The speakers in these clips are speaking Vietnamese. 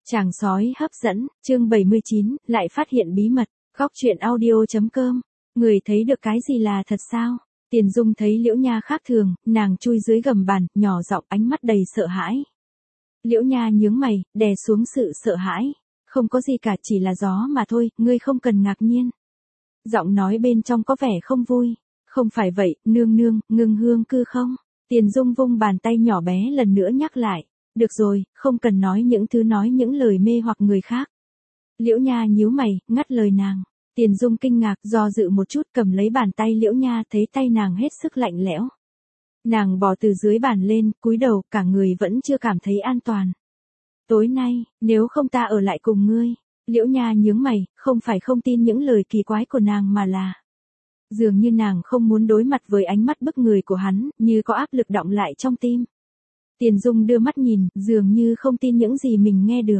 Chàng sói hấp dẫn, chương 79, lại phát hiện bí mật, góc truyện audio.com. Người thấy được cái gì là thật sao? Tiền Dung thấy Liễu Nha khác thường, nàng chui dưới gầm bàn, nhỏ giọng ánh mắt đầy sợ hãi. Liễu Nha nhướng mày, đè xuống sự sợ hãi. Không có gì cả, chỉ là gió mà thôi, ngươi không cần ngạc nhiên. Giọng nói bên trong có vẻ không vui. Không phải vậy, nương nương, Ngưng Hương Cư không? Tiền Dung vung bàn tay nhỏ bé lần nữa nhắc lại. Được rồi, không cần nói những lời mê hoặc người khác. Liễu Nha nhíu mày, ngắt lời nàng. Tiền Dung kinh ngạc, do dự một chút, cầm lấy bàn tay Liễu Nha, thấy tay nàng hết sức lạnh lẽo. Nàng bò từ dưới bàn lên, cúi đầu, cả người vẫn chưa cảm thấy an toàn. Tối nay, nếu không ta ở lại cùng ngươi. Liễu Nha nhướng mày, không phải không tin những lời kỳ quái của nàng mà là dường như nàng không muốn đối mặt với ánh mắt bức người của hắn, như có áp lực đọng lại trong tim. Tiền Dung đưa mắt nhìn, dường như không tin những gì mình nghe được.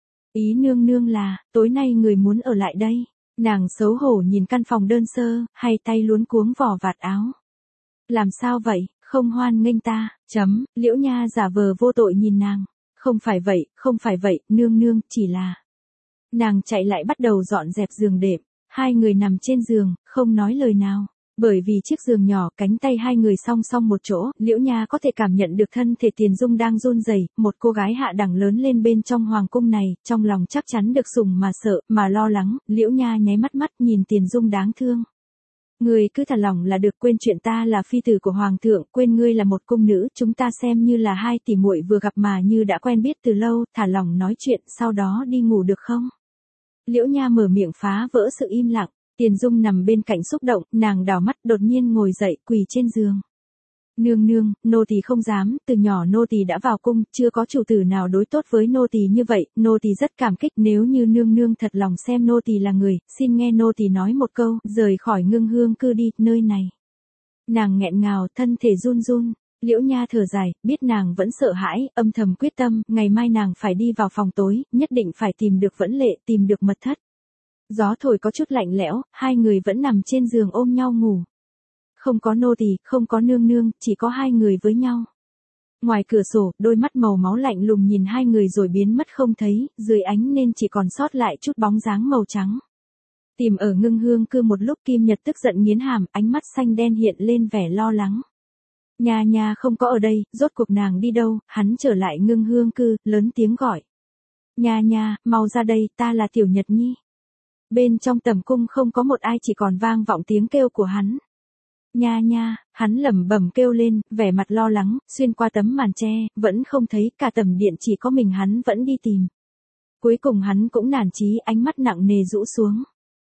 Ý nương nương là, tối nay người muốn ở lại đây. Nàng xấu hổ nhìn căn phòng đơn sơ, hai tay luống cuống vò vạt áo. Làm sao vậy, không hoan nghênh ta, Liễu Nha giả vờ vô tội nhìn nàng. Không phải vậy, nương nương, chỉ là. Nàng chạy lại bắt đầu dọn dẹp giường đệm. Hai người nằm trên giường, không nói lời nào. Bởi vì chiếc giường nhỏ, cánh tay hai người song song một chỗ, Liễu Nha có thể cảm nhận được thân thể Tiền Dung đang run rẩy, một cô gái hạ đẳng lớn lên bên trong hoàng cung này, trong lòng chắc chắn được sủng mà sợ, mà lo lắng. Liễu Nha nháy mắt nhìn Tiền Dung đáng thương. Ngươi cứ thả lỏng là được, quên chuyện ta là phi tử của hoàng thượng, quên ngươi là một cung nữ, chúng ta xem như là hai tỷ muội vừa gặp mà như đã quen biết từ lâu, thả lỏng nói chuyện, sau đó đi ngủ được không? Liễu Nha mở miệng phá vỡ sự im lặng. Tiền Dung nằm bên cạnh xúc động, nàng đảo mắt đột nhiên ngồi dậy, quỳ trên giường. Nương nương, nô tỳ không dám, từ nhỏ nô tỳ đã vào cung, chưa có chủ tử nào đối tốt với nô tỳ như vậy, nô tỳ rất cảm kích, nếu như nương nương thật lòng xem nô tỳ là người, xin nghe nô tỳ nói một câu, rời khỏi Ngưng Hương Cư đi, nơi này. Nàng nghẹn ngào, thân thể run run. Liễu Nha thở dài, biết nàng vẫn sợ hãi, âm thầm quyết tâm, ngày mai nàng phải đi vào phòng tối, nhất định phải tìm được Vẫn Lệ, tìm được mật thất. Gió thổi có chút lạnh lẽo, hai người vẫn nằm trên giường ôm nhau ngủ. Không có nô tỳ, không có nương nương, chỉ có hai người với nhau. Ngoài cửa sổ, đôi mắt màu máu lạnh lùng nhìn hai người rồi biến mất không thấy, dưới ánh nên chỉ còn sót lại chút bóng dáng màu trắng. Tìm ở Ngưng Hương Cư một lúc, Kim Nhật tức giận nghiến hàm, ánh mắt xanh đen hiện lên vẻ lo lắng. Nha không có ở đây, rốt cuộc nàng đi đâu? Hắn trở lại Ngưng Hương Cư, lớn tiếng gọi. Nha, mau ra đây, ta là Tiểu Nhật Nhi. Bên trong tầm cung không có một ai, chỉ còn vang vọng tiếng kêu của hắn. Nha, hắn lẩm bẩm kêu lên, vẻ mặt lo lắng, xuyên qua tấm màn tre, vẫn không thấy, cả tầm điện chỉ có mình hắn vẫn đi tìm. Cuối cùng hắn cũng nản chí, ánh mắt nặng nề rũ xuống.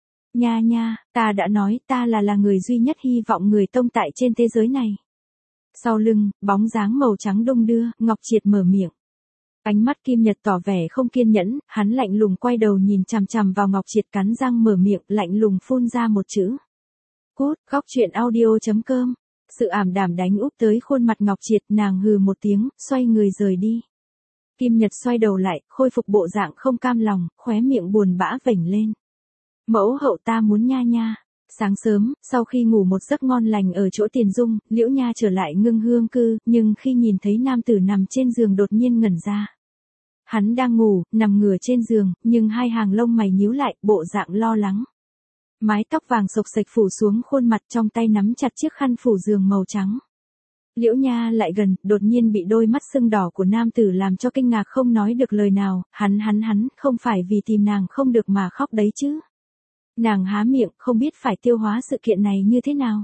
Nha, ta đã nói, ta là người duy nhất hy vọng người tông tại trên thế giới này. Sau lưng, bóng dáng màu trắng đung đưa, Ngọc Triệt mở miệng. Ánh mắt Kim Nhật tỏ vẻ không kiên nhẫn, hắn lạnh lùng quay đầu nhìn chằm chằm vào Ngọc Triệt, cắn răng mở miệng, lạnh lùng phun ra một chữ. Cút, góc truyện audio.com. Sự ảm đạm đánh úp tới khuôn mặt Ngọc Triệt, nàng hừ một tiếng, xoay người rời đi. Kim Nhật xoay đầu lại, khôi phục bộ dạng không cam lòng, khóe miệng buồn bã vểnh lên. Mẫu hậu, ta muốn nha. Sáng sớm, sau khi ngủ một giấc ngon lành ở chỗ Tiền Dung, Liễu Nha trở lại Ngưng Hương Cư, nhưng khi nhìn thấy nam tử nằm trên giường đột nhiên ngẩn ra. Hắn đang ngủ, nằm ngửa trên giường, nhưng hai hàng lông mày nhíu lại, bộ dạng lo lắng. Mái tóc vàng xộc xệch phủ xuống khuôn mặt, trong tay nắm chặt chiếc khăn phủ giường màu trắng. Liễu Nha lại gần, đột nhiên bị đôi mắt sưng đỏ của nam tử làm cho kinh ngạc không nói được lời nào, hắn, không phải vì tìm nàng không được mà khóc đấy chứ. Nàng há miệng, không biết phải tiêu hóa sự kiện này như thế nào.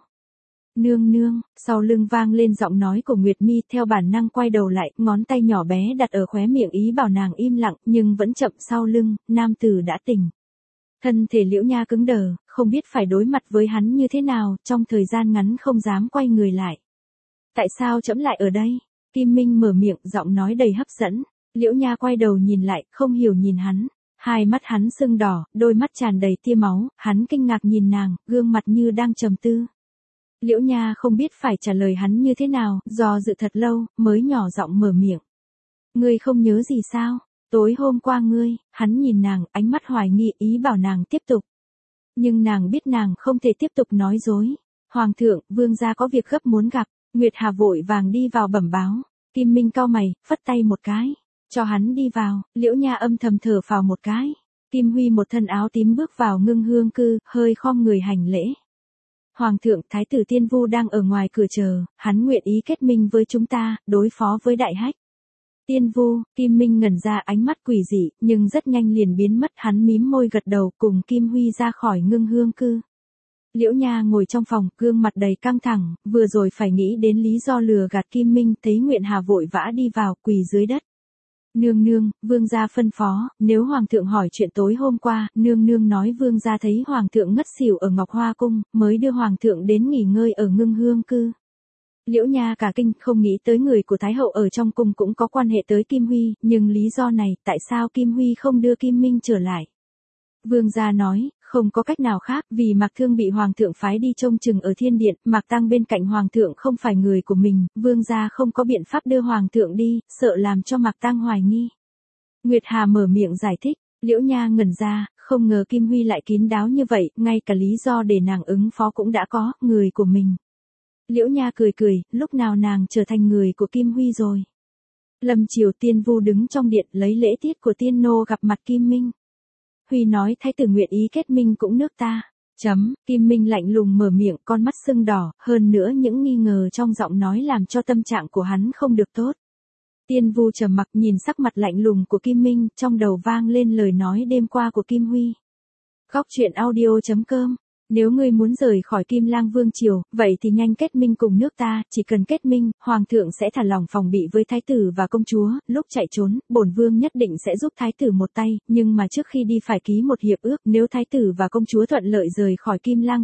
Nương, sau lưng vang lên giọng nói của Nguyệt Mi, theo bản năng quay đầu lại, ngón tay nhỏ bé đặt ở khóe miệng ý bảo nàng im lặng, nhưng vẫn chậm. Sau lưng, nam tử đã tỉnh. Thân thể Liễu Nha cứng đờ, không biết phải đối mặt với hắn như thế nào, trong thời gian ngắn không dám quay người lại. Tại sao trẫm lại ở đây? Kim Minh mở miệng, giọng nói đầy hấp dẫn. Liễu Nha quay đầu nhìn lại, không hiểu nhìn hắn. Hai mắt hắn sưng đỏ, đôi mắt tràn đầy tia máu, hắn kinh ngạc nhìn nàng, gương mặt như đang trầm tư. Liễu Nha không biết phải trả lời hắn như thế nào, do dự thật lâu, mới nhỏ giọng mở miệng. Ngươi không nhớ gì sao? Tối hôm qua hắn nhìn nàng, ánh mắt hoài nghi, ý bảo nàng tiếp tục. Nhưng nàng biết nàng không thể tiếp tục nói dối. Hoàng thượng, vương gia có việc gấp muốn gặp. Nguyệt Hà vội vàng đi vào bẩm báo. Kim Minh cau mày, phất tay một cái. Cho hắn đi vào, Liễu Nha âm thầm thở phào một cái. Kim Huy một thân áo tím bước vào Ngưng Hương cư, hơi khom người hành lễ. Hoàng thượng, Thái tử Tiên Vu đang ở ngoài cửa chờ, hắn nguyện ý kết minh với chúng ta, đối phó với Đại Hách. Tiên Vu, Kim Minh ngẩn ra, ánh mắt quỷ dị, nhưng rất nhanh liền biến mất, hắn mím môi gật đầu cùng Kim Huy ra khỏi Ngưng Hương cư. Liễu Nha ngồi trong phòng, gương mặt đầy căng thẳng, vừa rồi phải nghĩ đến lý do lừa gạt Kim Minh, thấy Nguyện Hà vội vã đi vào, quỳ dưới đất. Nương nương, vương gia phân phó, nếu hoàng thượng hỏi chuyện tối hôm qua, nương nương nói vương gia thấy hoàng thượng ngất xỉu ở Ngọc Hoa cung, mới đưa hoàng thượng đến nghỉ ngơi ở Ngưng Hương cư. Liễu Nha cả kinh, không nghĩ tới người của Thái hậu ở trong cung cũng có quan hệ tới Kim Huy, nhưng lý do này, tại sao Kim Huy không đưa Kim Minh trở lại? Vương gia nói, không có cách nào khác, vì Mạc Thương bị hoàng thượng phái đi trông chừng ở thiên điện, Mạc Tăng bên cạnh hoàng thượng không phải người của mình, vương gia không có biện pháp đưa hoàng thượng đi, sợ làm cho Mạc Tăng hoài nghi. Nguyệt Hà mở miệng giải thích, Liễu Nha ngẩn ra, không ngờ Kim Huy lại kín đáo như vậy, ngay cả lý do để nàng ứng phó cũng đã có, người của mình. Liễu Nha cười cười, lúc nào nàng trở thành người của Kim Huy rồi. Lâm chiều Tiên Vu đứng trong điện lấy lễ tiết của tiên nô gặp mặt Kim Minh. Huy nói thái tử nguyện ý kết minh cũng nước ta. Kim Minh lạnh lùng mở miệng, con mắt sưng đỏ, hơn nữa những nghi ngờ trong giọng nói làm cho tâm trạng của hắn không được tốt. Tiên Vu trầm mặc nhìn sắc mặt lạnh lùng của Kim Minh, trong đầu vang lên lời nói đêm qua của Kim Huy. Góc truyện audio.com. Nếu ngươi muốn rời khỏi Kim Lang Vương triều, vậy thì nhanh kết minh cùng nước ta, chỉ cần kết minh, hoàng thượng sẽ thả lòng phòng bị với thái tử và công chúa, lúc chạy trốn, bổn vương nhất định sẽ giúp thái tử một tay, nhưng mà trước khi đi phải ký một hiệp ước, nếu thái tử và công chúa thuận lợi rời khỏi Kim Lang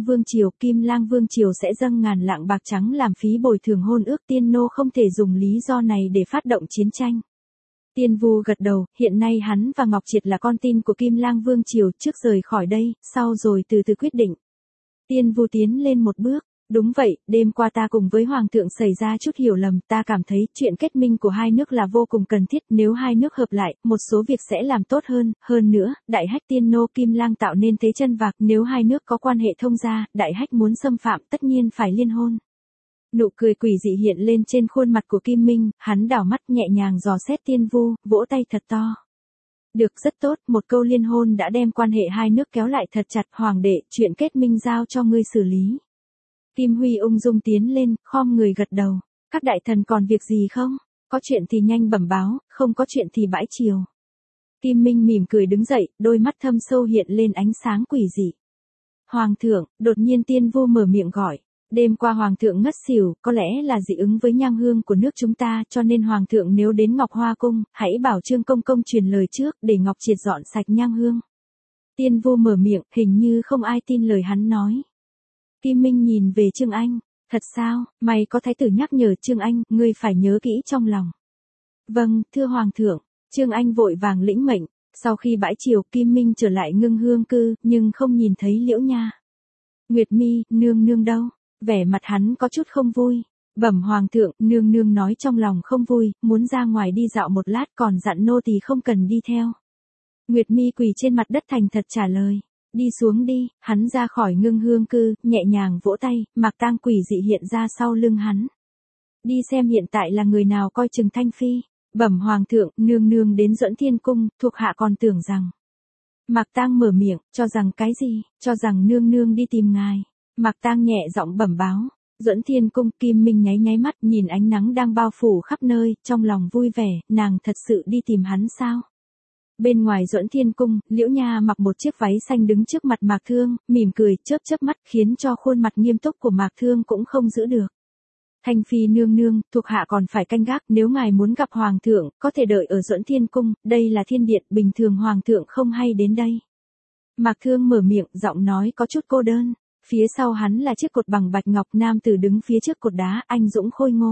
Vương triều sẽ dâng ngàn lạng bạc trắng làm phí bồi thường hôn ước, tiên nô không thể dùng lý do này để phát động chiến tranh. Tiên Vu gật đầu, hiện nay hắn và Ngọc Triệt là con tin của Kim Lang Vương triều, trước rời khỏi đây, sau rồi từ từ quyết định. Tiên Vu tiến lên một bước, đúng vậy, đêm qua ta cùng với Hoàng thượng xảy ra chút hiểu lầm, ta cảm thấy chuyện kết minh của hai nước là vô cùng cần thiết, nếu hai nước hợp lại, một số việc sẽ làm tốt hơn nữa, Đại Hách tiên nô Kim Lang tạo nên thế chân vạc, nếu hai nước có quan hệ thông gia, Đại Hách muốn xâm phạm tất nhiên phải liên hôn. Nụ cười quỷ dị hiện lên trên khuôn mặt của Kim Minh, hắn đảo mắt nhẹ nhàng dò xét Tiên Vu, vỗ tay thật to. Được, rất tốt, một câu liên hôn đã đem quan hệ hai nước kéo lại thật chặt, hoàng đệ, chuyện kết minh giao cho ngươi xử lý. Kim Huy ung dung tiến lên, khom người gật đầu. Các đại thần còn việc gì không? Có chuyện thì nhanh bẩm báo, không có chuyện thì bãi chiều. Kim Minh mỉm cười đứng dậy, đôi mắt thâm sâu hiện lên ánh sáng quỷ dị. Hoàng thượng, đột nhiên Tiên Vu mở miệng gọi. Đêm qua hoàng thượng ngất xỉu, có lẽ là dị ứng với nhang hương của nước chúng ta, cho nên hoàng thượng nếu đến Ngọc Hoa cung, hãy bảo Trương Công Công truyền lời trước, để Ngọc Triệt dọn sạch nhang hương. Tiên Vu mở miệng, hình như không ai tin lời hắn nói. Kim Minh nhìn về Trương Anh, thật sao, mày có thái tử nhắc nhở Trương Anh, ngươi phải nhớ kỹ trong lòng. Vâng, thưa hoàng thượng, Trương Anh vội vàng lĩnh mệnh. Sau khi bãi chiều, Kim Minh trở lại Ngưng Hương cư, nhưng không nhìn thấy Liễu Nha. Nguyệt Mi, nương nương đâu? Vẻ mặt hắn có chút không vui. Bẩm hoàng thượng, nương nương nói trong lòng không vui, muốn ra ngoài đi dạo một lát, còn dặn nô tỳ không cần đi theo. Nguyệt Mi quỳ trên mặt đất thành thật trả lời. Đi xuống đi, hắn ra khỏi Ngưng Hương cư, nhẹ nhàng vỗ tay, Mạc Tang quỷ dị hiện ra sau lưng hắn. Đi xem hiện tại là người nào coi chừng Thanh Phi. Bẩm hoàng thượng, nương nương đến Duẫn Thiên cung, thuộc hạ còn tưởng rằng. Mạc Tang mở miệng, cho rằng cái gì, cho rằng nương nương đi tìm ngài. Mạc Tang nhẹ giọng bẩm báo. Duẫn Thiên cung, Kim Minh nháy nháy mắt nhìn ánh nắng đang bao phủ khắp nơi, trong lòng vui vẻ, nàng thật sự đi tìm hắn sao? Bên ngoài Duẫn Thiên cung, Liễu Nha mặc một chiếc váy xanh đứng trước mặt Mạc Thương, mỉm cười, chớp chớp mắt, khiến cho khuôn mặt nghiêm túc của Mạc Thương cũng không giữ được. Thanh Phi nương nương, thuộc hạ còn phải canh gác, nếu ngài muốn gặp hoàng thượng, có thể đợi ở Duẫn Thiên cung, đây là thiên điện, bình thường hoàng thượng không hay đến đây. Mạc Thương mở miệng, giọng nói có chút cô đơn. Phía sau hắn là chiếc cột bằng bạch ngọc, nam tử đứng phía trước cột đá, anh dũng khôi ngô.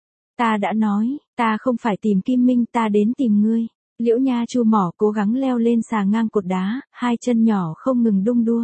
Ta đã nói, ta không phải tìm Kim Minh, ta đến tìm ngươi. Liễu Nha chu mỏ cố gắng leo lên xà ngang cột đá, hai chân nhỏ không ngừng đung đua.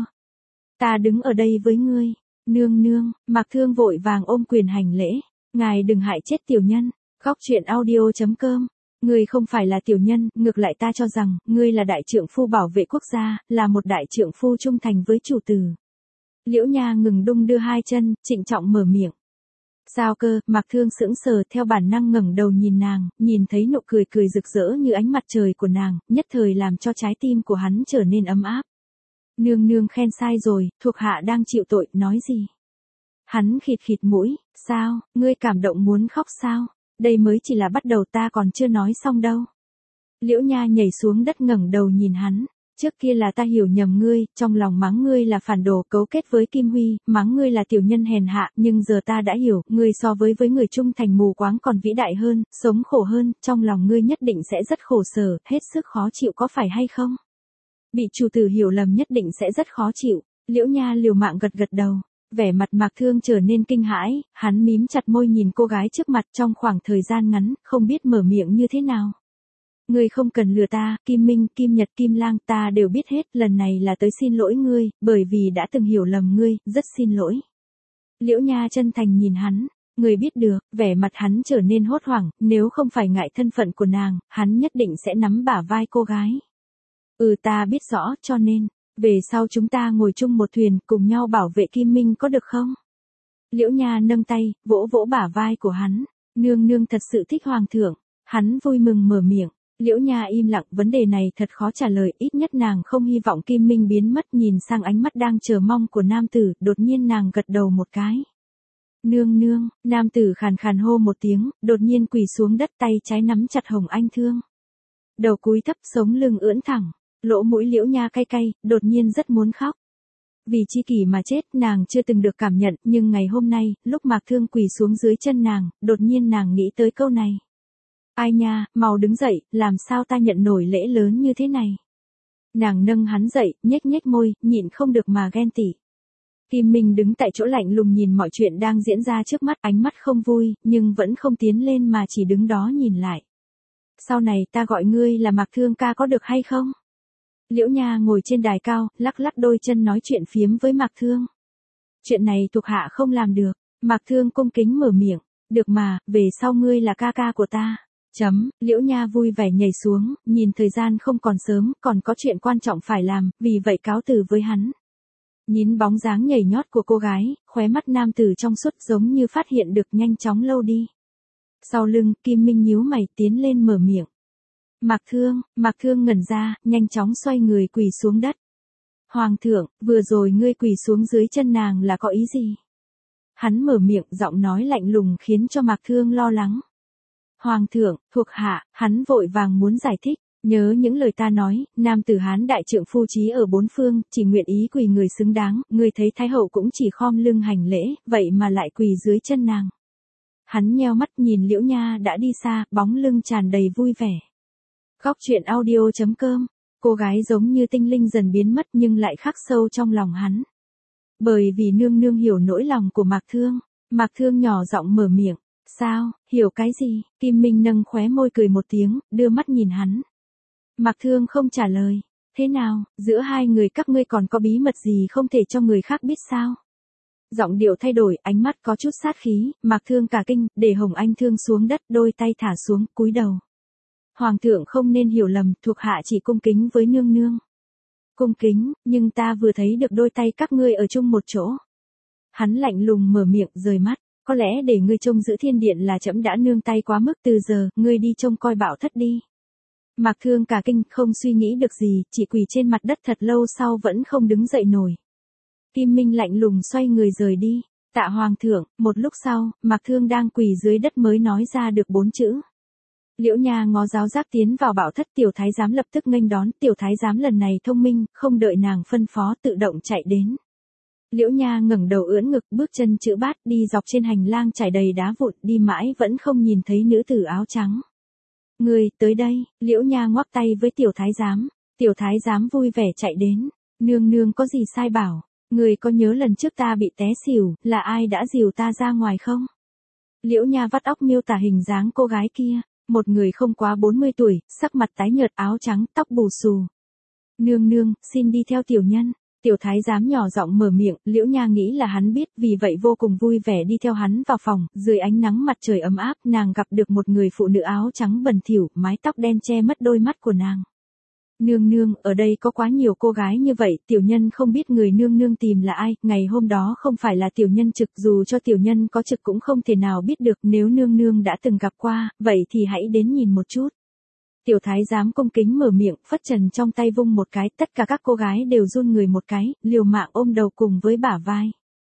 Ta đứng ở đây với ngươi. Nương nương, Mạc Thương vội vàng ôm quyền hành lễ. Ngài đừng hại chết tiểu nhân. Góc truyện audio.com. Ngươi không phải là tiểu nhân, ngược lại ta cho rằng, ngươi là đại trượng phu bảo vệ quốc gia, là một đại trượng phu trung thành với chủ tử. Liễu Nha ngừng đung đưa hai chân, trịnh trọng mở miệng. Sao cơ? Mạc Thương sững sờ theo bản năng ngẩng đầu nhìn nàng, nhìn thấy nụ cười cười rực rỡ như ánh mặt trời của nàng, nhất thời làm cho trái tim của hắn trở nên ấm áp. Nương nương khen sai rồi, thuộc hạ đang chịu tội, nói gì? Hắn khịt khịt mũi, sao, ngươi cảm động muốn khóc sao? Đây mới chỉ là bắt đầu, ta còn chưa nói xong đâu. Liễu Nha nhảy xuống đất ngẩng đầu nhìn hắn. Trước kia là ta hiểu nhầm ngươi, trong lòng mắng ngươi là phản đồ cấu kết với Kim Huy, mắng ngươi là tiểu nhân hèn hạ, nhưng giờ ta đã hiểu, ngươi so với người trung thành mù quáng còn vĩ đại hơn, sống khổ hơn, trong lòng ngươi nhất định sẽ rất khổ sở, hết sức khó chịu có phải hay không? Bị chủ tử hiểu lầm nhất định sẽ rất khó chịu. Liễu Nha liều mạng gật gật đầu. Vẻ mặt Mạc Thương trở nên kinh hãi, hắn mím chặt môi nhìn cô gái trước mặt trong khoảng thời gian ngắn, không biết mở miệng như thế nào. Ngươi không cần lừa ta, Kim Minh, Kim Nhật, Kim Lang, ta đều biết hết, lần này là tới xin lỗi ngươi, bởi vì đã từng hiểu lầm ngươi, rất xin lỗi. Liễu Nha chân thành nhìn hắn, ngươi biết được, vẻ mặt hắn trở nên hốt hoảng, nếu không phải ngại thân phận của nàng, hắn nhất định sẽ nắm bả vai cô gái. Ta biết rõ, cho nên, về sau chúng ta ngồi chung một thuyền, cùng nhau bảo vệ Kim Minh có được không? Liễu Nha nâng tay, vỗ vỗ bả vai của hắn, nương nương thật sự thích hoàng thượng, hắn vui mừng mở miệng. Liễu Nha im lặng, vấn đề này thật khó trả lời, ít nhất nàng không hy vọng Kim Minh biến mất, nhìn sang ánh mắt đang chờ mong của nam tử, đột nhiên nàng gật đầu một cái. Nương nương, nam tử khàn khàn hô một tiếng, đột nhiên quỳ xuống đất, tay trái nắm chặt hồng anh thương. Đầu cúi thấp, sống lưng ưỡn thẳng, lỗ mũi Liễu Nha cay cay, đột nhiên rất muốn khóc. Vì chi kỷ mà chết, nàng chưa từng được cảm nhận, nhưng ngày hôm nay, lúc Mạc Thương quỳ xuống dưới chân nàng, đột nhiên nàng nghĩ tới câu này. Ai nha, mau đứng dậy, làm sao ta nhận nổi lễ lớn như thế này. Nàng nâng hắn dậy, nhếch nhếch môi, nhịn không được mà ghen tị. Kim Minh đứng tại chỗ lạnh lùng nhìn mọi chuyện đang diễn ra trước mắt, ánh mắt không vui, nhưng vẫn không tiến lên mà chỉ đứng đó nhìn lại. Sau này ta gọi ngươi là Mạc Thương ca có được hay không? Liễu Nha ngồi trên đài cao, lắc lắc đôi chân nói chuyện phiếm với Mạc Thương. Chuyện này thuộc hạ không làm được. Mạc Thương cung kính mở miệng. Được mà, về sau ngươi là ca ca của ta. Liễu Nha vui vẻ nhảy xuống, nhìn thời gian không còn sớm, còn có chuyện quan trọng phải làm, vì vậy cáo từ với hắn. Nhìn bóng dáng nhảy nhót của cô gái, khóe mắt nam tử trong suốt giống như phát hiện được nhanh chóng lâu đi. Sau lưng, Kim Minh nhíu mày tiến lên mở miệng. Mạc Thương ngẩn ra, nhanh chóng xoay người quỳ xuống đất. Hoàng thượng, vừa rồi ngươi quỳ xuống dưới chân nàng là có ý gì? Hắn mở miệng, giọng nói lạnh lùng khiến cho Mạc Thương lo lắng. Hoàng thượng, thuộc hạ, hắn vội vàng muốn giải thích, nhớ những lời ta nói, nam tử Hán đại trượng phu trí ở bốn phương, chỉ nguyện ý quỳ người xứng đáng, ngươi thấy Thái hậu cũng chỉ khom lưng hành lễ, vậy mà lại quỳ dưới chân nàng. Hắn nheo mắt nhìn Liễu Nha đã đi xa, bóng lưng tràn đầy vui vẻ. Góc truyện audio.com, cô gái giống như tinh linh dần biến mất nhưng lại khắc sâu trong lòng hắn. Bởi vì nương nương hiểu nỗi lòng của Mạc Thương nhỏ giọng mở miệng. Sao, hiểu cái gì? Kim Minh nâng khóe môi cười một tiếng, đưa mắt nhìn hắn. Mạc Thương không trả lời. Thế nào, giữa hai người các ngươi còn có bí mật gì không thể cho người khác biết sao? Giọng điệu thay đổi, ánh mắt có chút sát khí, Mạc Thương cả kinh, để hồng anh thương xuống đất, đôi tay thả xuống, cúi đầu. Hoàng thượng không nên hiểu lầm, thuộc hạ chỉ cung kính với nương nương. Cung kính, nhưng ta vừa thấy được đôi tay các ngươi ở chung một chỗ. Hắn lạnh lùng mở miệng, rời mắt. Có lẽ để ngươi trông giữ thiên điện là trẫm đã nương tay quá mức, từ giờ, ngươi đi trông coi Bảo Thất đi. Mạc Thương cả kinh, không suy nghĩ được gì, chỉ quỳ trên mặt đất thật lâu sau vẫn không đứng dậy nổi. Kim Minh lạnh lùng xoay người rời đi. Tạ Hoàng thượng, một lúc sau, Mạc Thương đang quỳ dưới đất mới nói ra được 4 chữ. Liễu Nha ngó giáo giác tiến vào Bảo Thất, tiểu thái giám lập tức nghênh đón, tiểu thái giám lần này thông minh, không đợi nàng phân phó tự động chạy đến. Liễu Nha ngẩng đầu ưỡn ngực, bước chân chữ bát đi dọc trên hành lang trải đầy đá vụn, đi mãi vẫn không nhìn thấy nữ tử áo trắng. Ngươi, tới đây, Liễu Nha ngoắc tay với tiểu thái giám vui vẻ chạy đến. Nương nương có gì sai bảo, ngươi có nhớ lần trước ta bị té xỉu, là ai đã dìu ta ra ngoài không? Liễu Nha vắt óc miêu tả hình dáng cô gái kia, một người không quá 40 tuổi, sắc mặt tái nhợt, áo trắng, tóc bù xù. Nương nương, xin đi theo tiểu nhân. Tiểu thái giám nhỏ giọng mở miệng, Liễu Nha nghĩ là hắn biết, vì vậy vô cùng vui vẻ đi theo hắn vào phòng, dưới ánh nắng mặt trời ấm áp, nàng gặp được một người phụ nữ áo trắng bẩn thỉu, mái tóc đen che mất đôi mắt của nàng. Nương nương, ở đây có quá nhiều cô gái như vậy, tiểu nhân không biết người nương nương tìm là ai, ngày hôm đó không phải là tiểu nhân trực, dù cho tiểu nhân có trực cũng không thể nào biết được, nếu nương nương đã từng gặp qua, vậy thì hãy đến nhìn một chút. Tiểu thái giám cung kính mở miệng, phất trần trong tay vung một cái, tất cả các cô gái đều run người một cái, liều mạng ôm đầu cùng với bả vai.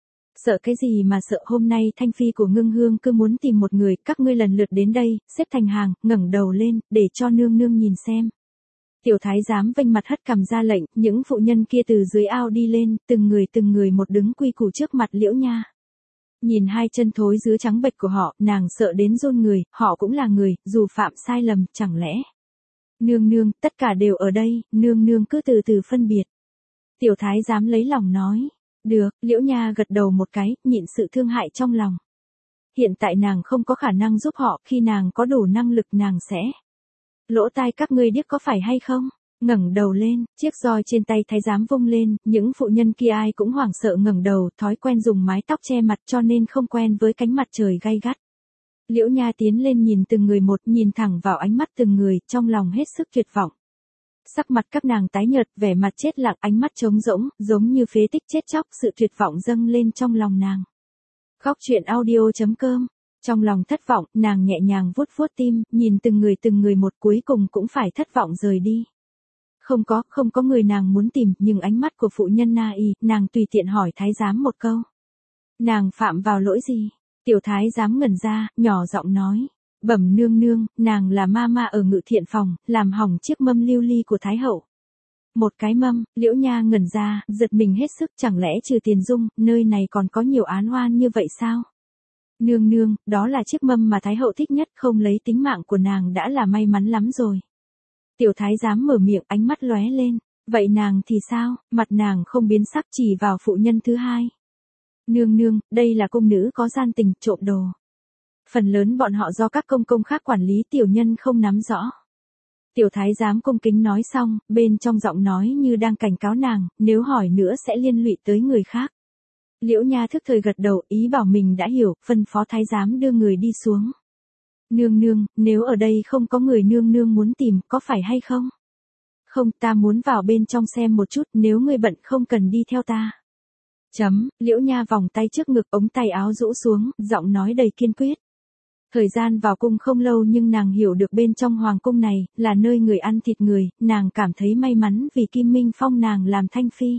Sợ cái gì mà sợ, hôm nay Thanh Phi của Ngưng Hương cứ muốn tìm một người, các ngươi lần lượt đến đây, xếp thành hàng, ngẩng đầu lên, để cho nương nương nhìn xem. Tiểu thái giám vênh mặt hất cằm ra lệnh, những phụ nhân kia từ dưới ao đi lên, từng người một đứng quy củ trước mặt Liễu Nha. Nhìn hai chân thối dứa trắng bệch của họ, nàng sợ đến run người, họ cũng là người, dù phạm sai lầm, chẳng lẽ. Nương nương, tất cả đều ở đây, nương nương cứ từ từ phân biệt. Tiểu thái giám lấy lòng nói. Được, Liễu Nha gật đầu một cái, nhịn sự thương hại trong lòng. Hiện tại nàng không có khả năng giúp họ, khi nàng có đủ năng lực nàng sẽ. Lỗ tai các ngươi điếc có phải hay không? Ngẩng đầu lên, chiếc roi trên tay thái giám vung lên, những phụ nhân kia ai cũng hoảng sợ ngẩng đầu, thói quen dùng mái tóc che mặt cho nên không quen với cánh mặt trời gay gắt. Liễu Nha tiến lên nhìn từng người một, nhìn thẳng vào ánh mắt từng người, trong lòng hết sức tuyệt vọng. Sắc mặt các nàng tái nhợt, vẻ mặt chết lặng, ánh mắt trống rỗng, giống như phế tích chết chóc, sự tuyệt vọng dâng lên trong lòng nàng. Khóc chuyện audio.com. Trong lòng thất vọng, nàng nhẹ nhàng vuốt vuốt tim, nhìn từng người một, cuối cùng cũng phải thất vọng rời đi. Không có người nàng muốn tìm, nhưng ánh mắt của phụ nhân Na Y, nàng tùy tiện hỏi thái giám một câu. Nàng phạm vào lỗi gì? Tiểu thái giám ngẩn ra, nhỏ giọng nói. Bẩm nương nương, nàng là ma ở ngự thiện phòng, làm hỏng chiếc mâm lưu ly của thái hậu. Một cái mâm, Liễu Nha ngẩn ra, giật mình hết sức, chẳng lẽ trừ Tiền Dung, nơi này còn có nhiều án oan như vậy sao? Nương nương, đó là chiếc mâm mà thái hậu thích nhất, không lấy tính mạng của nàng đã là may mắn lắm rồi. Tiểu thái giám mở miệng, ánh mắt lóe lên. Vậy nàng thì sao? Mặt nàng không biến sắc, chỉ vào phụ nhân thứ hai. Nương nương, đây là cung nữ có gian tình, trộm đồ. Phần lớn bọn họ do các công công khác quản lý, tiểu nhân không nắm rõ. Tiểu thái giám cung kính nói xong, bên trong giọng nói như đang cảnh cáo nàng, nếu hỏi nữa sẽ liên lụy tới người khác. Liễu Nha thức thời gật đầu, ý bảo mình đã hiểu, phân phó thái giám đưa người đi xuống. Nương nương, nếu ở đây không có người nương nương muốn tìm, có phải hay không? Không, ta muốn vào bên trong xem một chút, nếu ngươi bận không cần đi theo ta. Liễu Nha vòng tay trước ngực, ống tay áo rũ xuống, giọng nói đầy kiên quyết. Thời gian vào cung không lâu nhưng nàng hiểu được bên trong hoàng cung này, là nơi người ăn thịt người, nàng cảm thấy may mắn vì Kim Minh phong nàng làm Thanh Phi.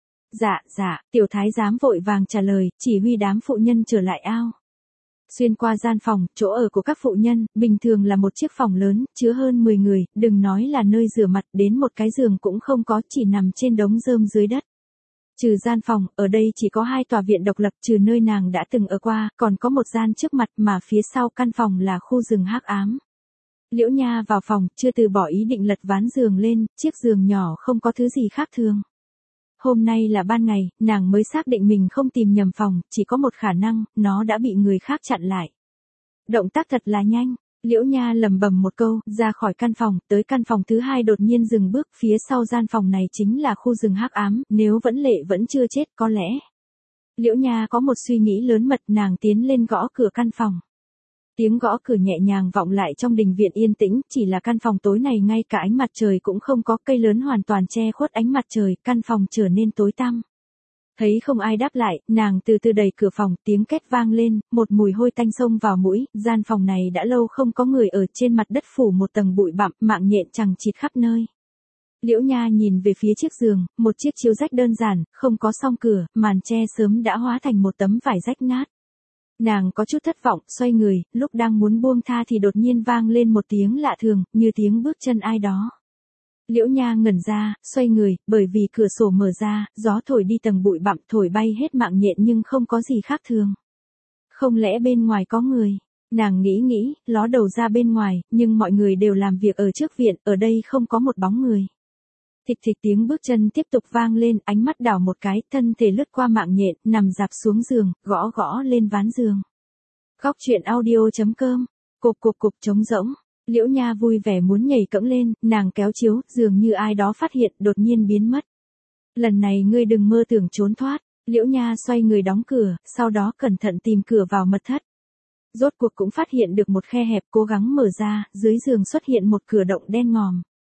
Dạ, tiểu thái giám vội vàng trả lời, chỉ huy đám phụ nhân trở lại ao. Xuyên qua gian phòng, chỗ ở của các phụ nhân, bình thường là một chiếc phòng lớn, chứa hơn 10 người, đừng nói là nơi rửa mặt, đến một cái giường cũng không có, chỉ nằm trên đống rơm dưới đất. Trừ gian phòng, ở đây chỉ có 2 tòa viện độc lập, trừ nơi nàng đã từng ở qua, còn có một gian trước mặt mà phía sau căn phòng là khu rừng hắc ám. Liễu Nha vào phòng, chưa từ bỏ ý định lật ván giường lên, chiếc giường nhỏ không có thứ gì khác thường. Hôm nay là ban ngày, nàng mới xác định mình không tìm nhầm phòng, chỉ có một khả năng, nó đã bị người khác chặn lại. Động tác thật là nhanh. Liễu Nha lẩm bẩm một câu, ra khỏi căn phòng, tới căn phòng thứ hai đột nhiên dừng bước, phía sau gian phòng này chính là khu rừng hắc ám, nếu vẫn lệ vẫn chưa chết có lẽ. Liễu Nha có một suy nghĩ lớn mật, nàng tiến lên gõ cửa căn phòng. Tiếng gõ cửa nhẹ nhàng vọng lại trong đình viện yên tĩnh, chỉ là căn phòng tối này ngay cả ánh mặt trời cũng không có, cây lớn hoàn toàn che khuất ánh mặt trời, căn phòng trở nên tối tăm. Thấy không ai đáp lại, nàng từ từ đẩy cửa phòng, tiếng két vang lên, một mùi hôi tanh xông vào mũi, gian phòng này đã lâu không có người ở, trên mặt đất phủ một tầng bụi bặm, mạng nhện chằng chịt khắp nơi. Liễu Nha nhìn về phía chiếc giường, một chiếc chiếu rách đơn giản, không có song cửa, màn che sớm đã hóa thành một tấm vải rách nát. Nàng có chút thất vọng, xoay người, lúc đang muốn buông tha thì đột nhiên vang lên một tiếng lạ thường, như tiếng bước chân ai đó. Liễu Nha ngẩn ra, xoay người, bởi vì cửa sổ mở ra, gió thổi đi tầng bụi bặm, thổi bay hết mạng nhện nhưng không có gì khác thường. Không lẽ bên ngoài có người? Nàng nghĩ, ló đầu ra bên ngoài, nhưng mọi người đều làm việc ở trước viện, ở đây không có một bóng người. Thịch thịch tiếng bước chân tiếp tục vang lên, ánh mắt đảo một cái, thân thể lướt qua mạng nhện, nằm dạp xuống giường, gõ lên ván giường. Khóc chuyện audio.com, cục trống rỗng. Liễu Nha vui vẻ muốn nhảy cẫng lên, nàng kéo chiếu, dường như ai đó phát hiện, đột nhiên biến mất. Lần này ngươi đừng mơ tưởng trốn thoát. Liễu Nha xoay người đóng cửa, sau đó cẩn thận tìm cửa vào mật thất. Rốt cuộc cũng phát hiện được một khe hẹp, cố gắng mở ra, dưới giường xuất hiện một cửa động đen ngòm.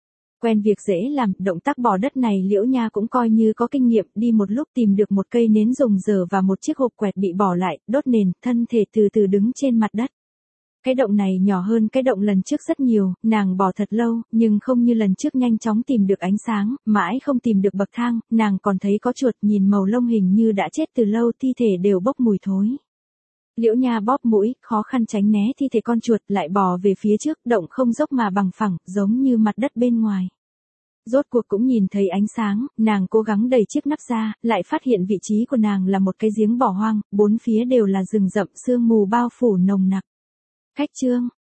Quen việc dễ làm, động tác bò đất này Liễu Nha cũng coi như có kinh nghiệm, đi một lúc tìm được một cây nến dùng dở và một chiếc hộp quẹt bị bỏ lại, đốt nền, thân thể từ từ đứng trên mặt đất. Cái động này nhỏ hơn cái động lần trước rất nhiều, nàng bò thật lâu, nhưng không như lần trước nhanh chóng tìm được ánh sáng, mãi không tìm được bậc thang, nàng còn thấy có chuột, nhìn màu lông hình như đã chết từ lâu, thi thể đều bốc mùi thối. Liễu Nha bóp mũi, khó khăn tránh né thi thể con chuột, lại bò về phía trước, động không dốc mà bằng phẳng, giống như mặt đất bên ngoài. Rốt cuộc cũng nhìn thấy ánh sáng, nàng cố gắng đẩy chiếc nắp ra, lại phát hiện vị trí của nàng là một cái giếng bỏ hoang, bốn phía đều là rừng rậm, sương mù bao phủ nồng nặc. Khách Trương,